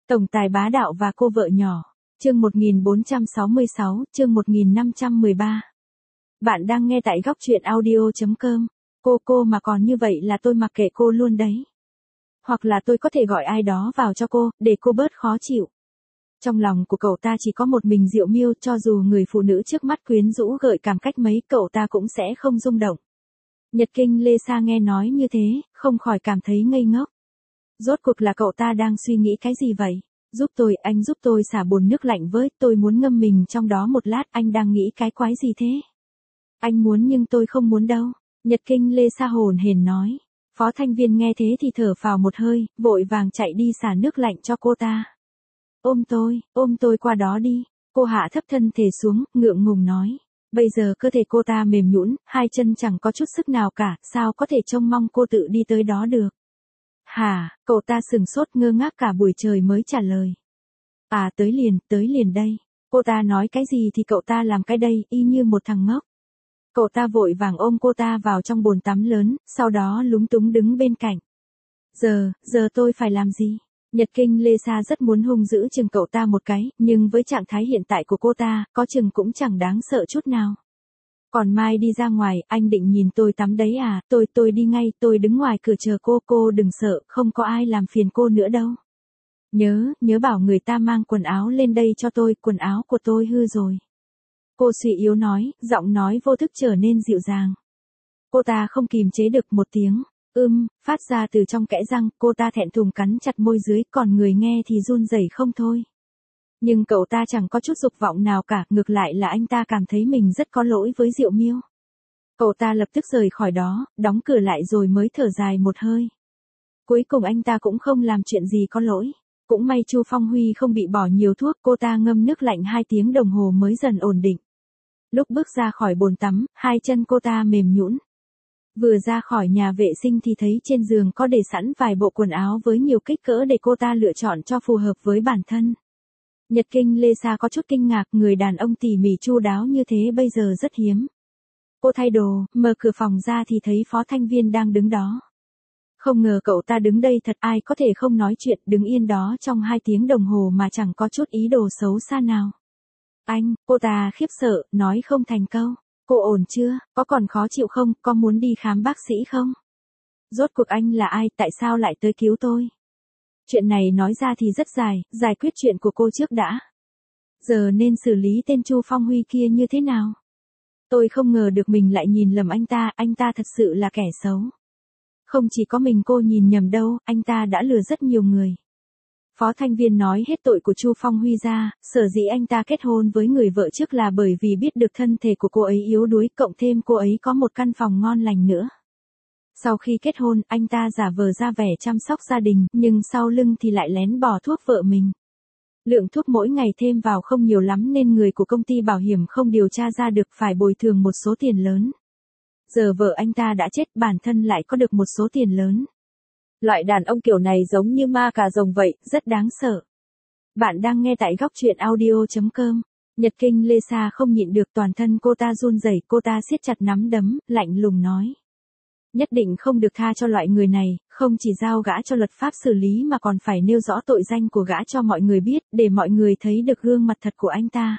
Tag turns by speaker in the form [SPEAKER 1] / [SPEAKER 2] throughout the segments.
[SPEAKER 1] Tổng tài bá đạo và cô vợ nhỏ. Chương 1466, chương 1513. Bạn đang nghe tại góc truyện audio.com. Cô mà còn như vậy là tôi mặc kệ cô luôn đấy. Hoặc là tôi có thể gọi ai đó vào cho cô, để cô bớt khó chịu. Trong lòng của cậu ta chỉ có một mình Diệu Miêu, cho dù người phụ nữ trước mắt quyến rũ gợi cảm cách mấy, cậu ta cũng sẽ không rung động. Nhật Kinh Lê Sa nghe nói như thế, không khỏi cảm thấy ngây ngốc. Rốt cuộc là cậu ta đang suy nghĩ cái gì vậy? Giúp tôi, anh giúp tôi xả bồn nước lạnh với, tôi muốn ngâm mình trong đó một lát, anh đang nghĩ cái quái gì thế? Anh muốn nhưng tôi không muốn đâu. Nhật Kinh Lê Sa hồn hển nói. Phó Thanh Viên nghe thế thì thở phào một hơi, vội vàng chạy đi xả nước lạnh cho cô ta. Ôm tôi qua đó đi. Cô hạ thấp thân thể xuống, ngượng ngùng nói. Bây giờ cơ thể cô ta mềm nhũn, hai chân chẳng có chút sức nào cả, sao có thể trông mong cô tự đi tới đó được. Hả, cậu ta sừng sốt ngơ ngác cả buổi trời mới trả lời. À tới liền đây. Cô ta nói cái gì thì cậu ta làm cái đây, y như một thằng ngốc. Cậu ta vội vàng ôm cô ta vào trong bồn tắm lớn, sau đó lúng túng đứng bên cạnh. Giờ tôi phải làm gì? Nhật Kinh Lê Sa rất muốn hung dữ chừng cậu ta một cái, nhưng với trạng thái hiện tại của cô ta, có chừng cũng chẳng đáng sợ chút nào. Còn mai đi ra ngoài, anh định nhìn tôi tắm đấy à? Tôi đi ngay, tôi đứng ngoài cửa chờ cô đừng sợ, không có ai làm phiền cô nữa đâu. Nhớ bảo người ta mang quần áo lên đây cho tôi, quần áo của tôi hư rồi. Cô suy yếu nói, giọng nói vô thức trở nên dịu dàng. Cô ta không kìm chế được một tiếng, phát ra từ trong kẽ răng, cô ta thẹn thùng cắn chặt môi dưới, còn người nghe thì run rẩy không thôi. Nhưng cậu ta chẳng có chút dục vọng nào cả, ngược lại là anh ta cảm thấy mình rất có lỗi với Diệu Miêu. Cậu ta lập tức rời khỏi đó, đóng cửa lại rồi mới thở dài một hơi. Cuối cùng anh ta cũng không làm chuyện gì có lỗi. Cũng may Chu Phong Huy không bị bỏ nhiều thuốc, cô ta ngâm nước lạnh 2 tiếng đồng hồ mới dần ổn định. Lúc bước ra khỏi bồn tắm, hai chân cô ta mềm nhũn. Vừa ra khỏi nhà vệ sinh thì thấy trên giường có để sẵn vài bộ quần áo với nhiều kích cỡ để cô ta lựa chọn cho phù hợp với bản thân. Nhật Kinh Lê Sa có chút kinh ngạc, người đàn ông tỉ mỉ chu đáo như thế bây giờ rất hiếm. Cô thay đồ, mở cửa phòng ra thì thấy Phó Thanh Viên đang đứng đó. Không ngờ cậu ta đứng đây thật, ai có thể không nói chuyện, đứng yên đó trong 2 tiếng đồng hồ mà chẳng có chút ý đồ xấu xa nào. Cô ta khiếp sợ, nói không thành câu. Cô ổn chưa, có còn khó chịu không, có muốn đi khám bác sĩ không? Rốt cuộc anh là ai, tại sao lại tới cứu tôi? Chuyện này nói ra thì rất dài, giải quyết chuyện của cô trước đã. Giờ nên xử lý tên Chu Phong Huy kia như thế nào? Tôi không ngờ được mình lại nhìn lầm anh ta thật sự là kẻ xấu. Không chỉ có mình cô nhìn nhầm đâu, anh ta đã lừa rất nhiều người. Phó Thanh Viên nói hết tội của Chu Phong Huy ra, sở dĩ anh ta kết hôn với người vợ trước là bởi vì biết được thân thể của cô ấy yếu đuối, cộng thêm cô ấy có một căn phòng ngon lành nữa. Sau khi kết hôn, anh ta giả vờ ra vẻ chăm sóc gia đình, nhưng sau lưng thì lại lén bỏ thuốc vợ mình. Lượng thuốc mỗi ngày thêm vào không nhiều lắm nên người của công ty bảo hiểm không điều tra ra được, phải bồi thường một số tiền lớn. Giờ vợ anh ta đã chết, bản thân lại có được một số tiền lớn. Loại đàn ông kiểu này giống như ma cà rồng vậy, rất đáng sợ. Bạn đang nghe tại góc truyện audio.com. Nhật Kinh Lê Sa không nhịn được, toàn thân cô ta run rẩy, cô ta siết chặt nắm đấm, lạnh lùng nói. Nhất định không được tha cho loại người này, không chỉ giao gã cho luật pháp xử lý mà còn phải nêu rõ tội danh của gã cho mọi người biết, để mọi người thấy được gương mặt thật của anh ta.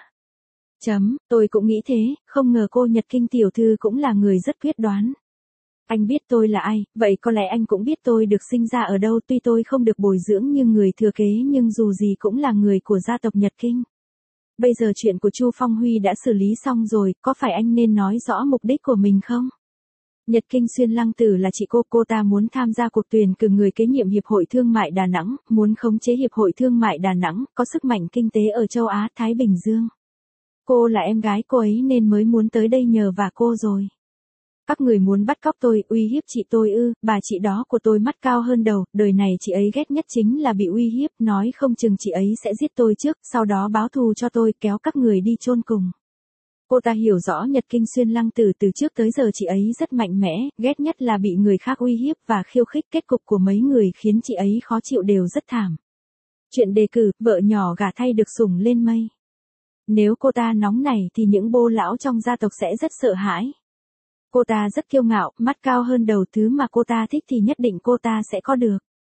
[SPEAKER 1] Tôi cũng nghĩ thế, không ngờ cô Nhật Kinh tiểu thư cũng là người rất quyết đoán. Anh biết tôi là ai, vậy có lẽ anh cũng biết tôi được sinh ra ở đâu, tuy tôi không được bồi dưỡng như người thừa kế nhưng dù gì cũng là người của gia tộc Nhật Kinh. Bây giờ chuyện của Chu Phong Huy đã xử lý xong rồi, có phải anh nên nói rõ mục đích của mình không? Nhật Kinh Xuyên Lăng Tử là chị cô ta muốn tham gia cuộc tuyển cử người kế nhiệm Hiệp hội Thương mại Đà Nẵng, muốn khống chế Hiệp hội Thương mại Đà Nẵng, có sức mạnh kinh tế ở châu Á, Thái Bình Dương. Cô là em gái cô ấy nên mới muốn tới đây nhờ vả cô rồi. Các người muốn bắt cóc tôi, uy hiếp chị tôi ư? Bà chị đó của tôi mắt cao hơn đầu, đời này chị ấy ghét nhất chính là bị uy hiếp, nói không chừng chị ấy sẽ giết tôi trước, sau đó báo thù cho tôi, kéo các người đi chôn cùng. Cô ta hiểu rõ Nhật Kinh Xuyên Lăng Tử từ trước tới giờ chị ấy rất mạnh mẽ, ghét nhất là bị người khác uy hiếp và khiêu khích, kết cục của mấy người khiến chị ấy khó chịu đều rất thảm. Chuyện đề cử, vợ nhỏ gả thay được sủng lên mây. Nếu cô ta nóng nảy thì những bô lão trong gia tộc sẽ rất sợ hãi. Cô ta rất kiêu ngạo, mắt cao hơn đầu, thứ mà cô ta thích thì nhất định cô ta sẽ có được.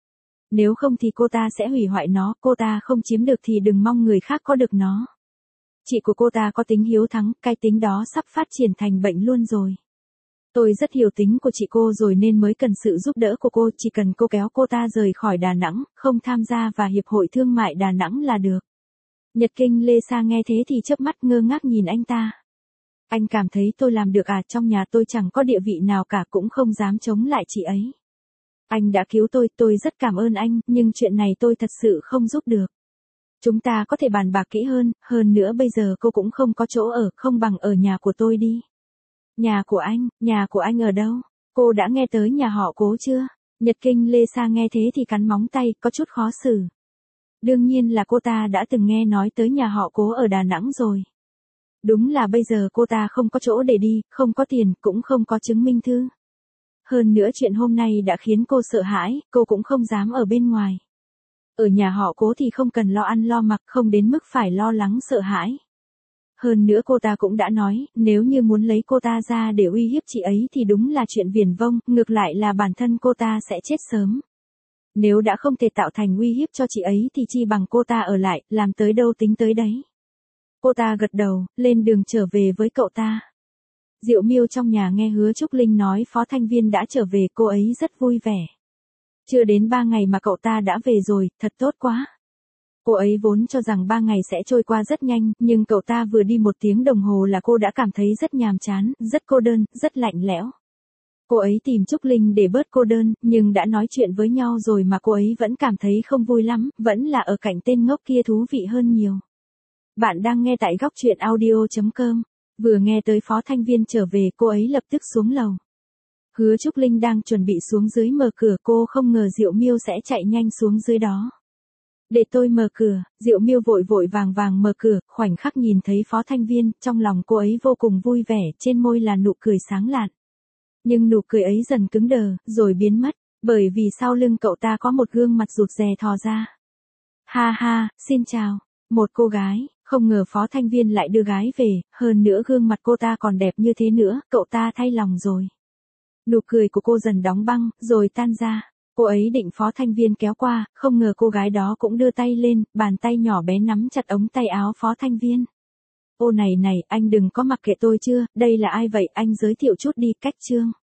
[SPEAKER 1] Nếu không thì cô ta sẽ hủy hoại nó, cô ta không chiếm được thì đừng mong người khác có được nó. Chị của cô ta có tính hiếu thắng, cái tính đó sắp phát triển thành bệnh luôn rồi. Tôi rất hiểu tính của chị cô rồi nên mới cần sự giúp đỡ của cô, chỉ cần cô kéo cô ta rời khỏi Đà Nẵng, không tham gia vào Hiệp hội Thương mại Đà Nẵng là được. Nhật Kinh Lê Sa nghe thế thì chớp mắt ngơ ngác nhìn anh ta. Anh cảm thấy tôi làm được à, trong nhà tôi chẳng có địa vị nào cả, cũng không dám chống lại chị ấy. Anh đã cứu tôi rất cảm ơn anh, nhưng chuyện này tôi thật sự không giúp được. Chúng ta có thể bàn bạc kỹ hơn nữa bây giờ cô cũng không có chỗ ở, không bằng ở nhà của tôi đi. Nhà của anh ở đâu? Cô đã nghe tới nhà họ Cố chưa? Nhật Kinh Lê Sa nghe thế thì cắn móng tay, có chút khó xử. Đương nhiên là cô ta đã từng nghe nói tới nhà họ Cố ở Đà Nẵng rồi. Đúng là bây giờ cô ta không có chỗ để đi, không có tiền, cũng không có chứng minh thư. Hơn nữa chuyện hôm nay đã khiến cô sợ hãi, cô cũng không dám ở bên ngoài. Ở nhà họ Cố thì không cần lo ăn lo mặc, không đến mức phải lo lắng sợ hãi. Hơn nữa cô ta cũng đã nói, nếu như muốn lấy cô ta ra để uy hiếp chị ấy thì đúng là chuyện viển vông, ngược lại là bản thân cô ta sẽ chết sớm. Nếu đã không thể tạo thành uy hiếp cho chị ấy thì chi bằng cô ta ở lại, làm tới đâu tính tới đấy. Cô ta gật đầu, lên đường trở về với cậu ta. Diệu Miêu trong nhà nghe Hứa Trúc Linh nói Phó Thanh Viên đã trở về, cô ấy rất vui vẻ. Chưa đến 3 ngày mà cậu ta đã về rồi, thật tốt quá. Cô ấy vốn cho rằng 3 ngày sẽ trôi qua rất nhanh, nhưng cậu ta vừa đi 1 tiếng đồng hồ là cô đã cảm thấy rất nhàm chán, rất cô đơn, rất lạnh lẽo. Cô ấy tìm Trúc Linh để bớt cô đơn, nhưng đã nói chuyện với nhau rồi mà cô ấy vẫn cảm thấy không vui lắm, vẫn là ở cạnh tên ngốc kia thú vị hơn nhiều. Bạn đang nghe tại góc truyện audio.com. Vừa nghe tới Phó Thanh Viên trở về, cô ấy lập tức xuống lầu. Hứa Trúc Linh đang chuẩn bị xuống dưới mở cửa, cô không ngờ Diệu Miêu sẽ chạy nhanh xuống dưới đó. Để tôi mở cửa. Diệu Miêu vội vội vàng mở cửa, khoảnh khắc nhìn thấy Phó Thanh Viên, trong lòng cô ấy vô cùng vui vẻ, trên môi là nụ cười sáng lạn. Nhưng nụ cười ấy dần cứng đờ, rồi biến mất, bởi vì sau lưng cậu ta có một gương mặt rụt rè thò ra. Ha ha, xin chào. Một cô gái, không ngờ Phó Thanh Viên lại đưa gái về, hơn nữa gương mặt cô ta còn đẹp như thế nữa, cậu ta thay lòng rồi. Nụ cười của cô dần đóng băng, rồi tan ra. Cô ấy định Phó Thanh Viên kéo qua, không ngờ cô gái đó cũng đưa tay lên, bàn tay nhỏ bé nắm chặt ống tay áo Phó Thanh Viên. Ô này, anh đừng có mặc kệ tôi chưa, đây là ai vậy, anh giới thiệu chút đi, cách Trương.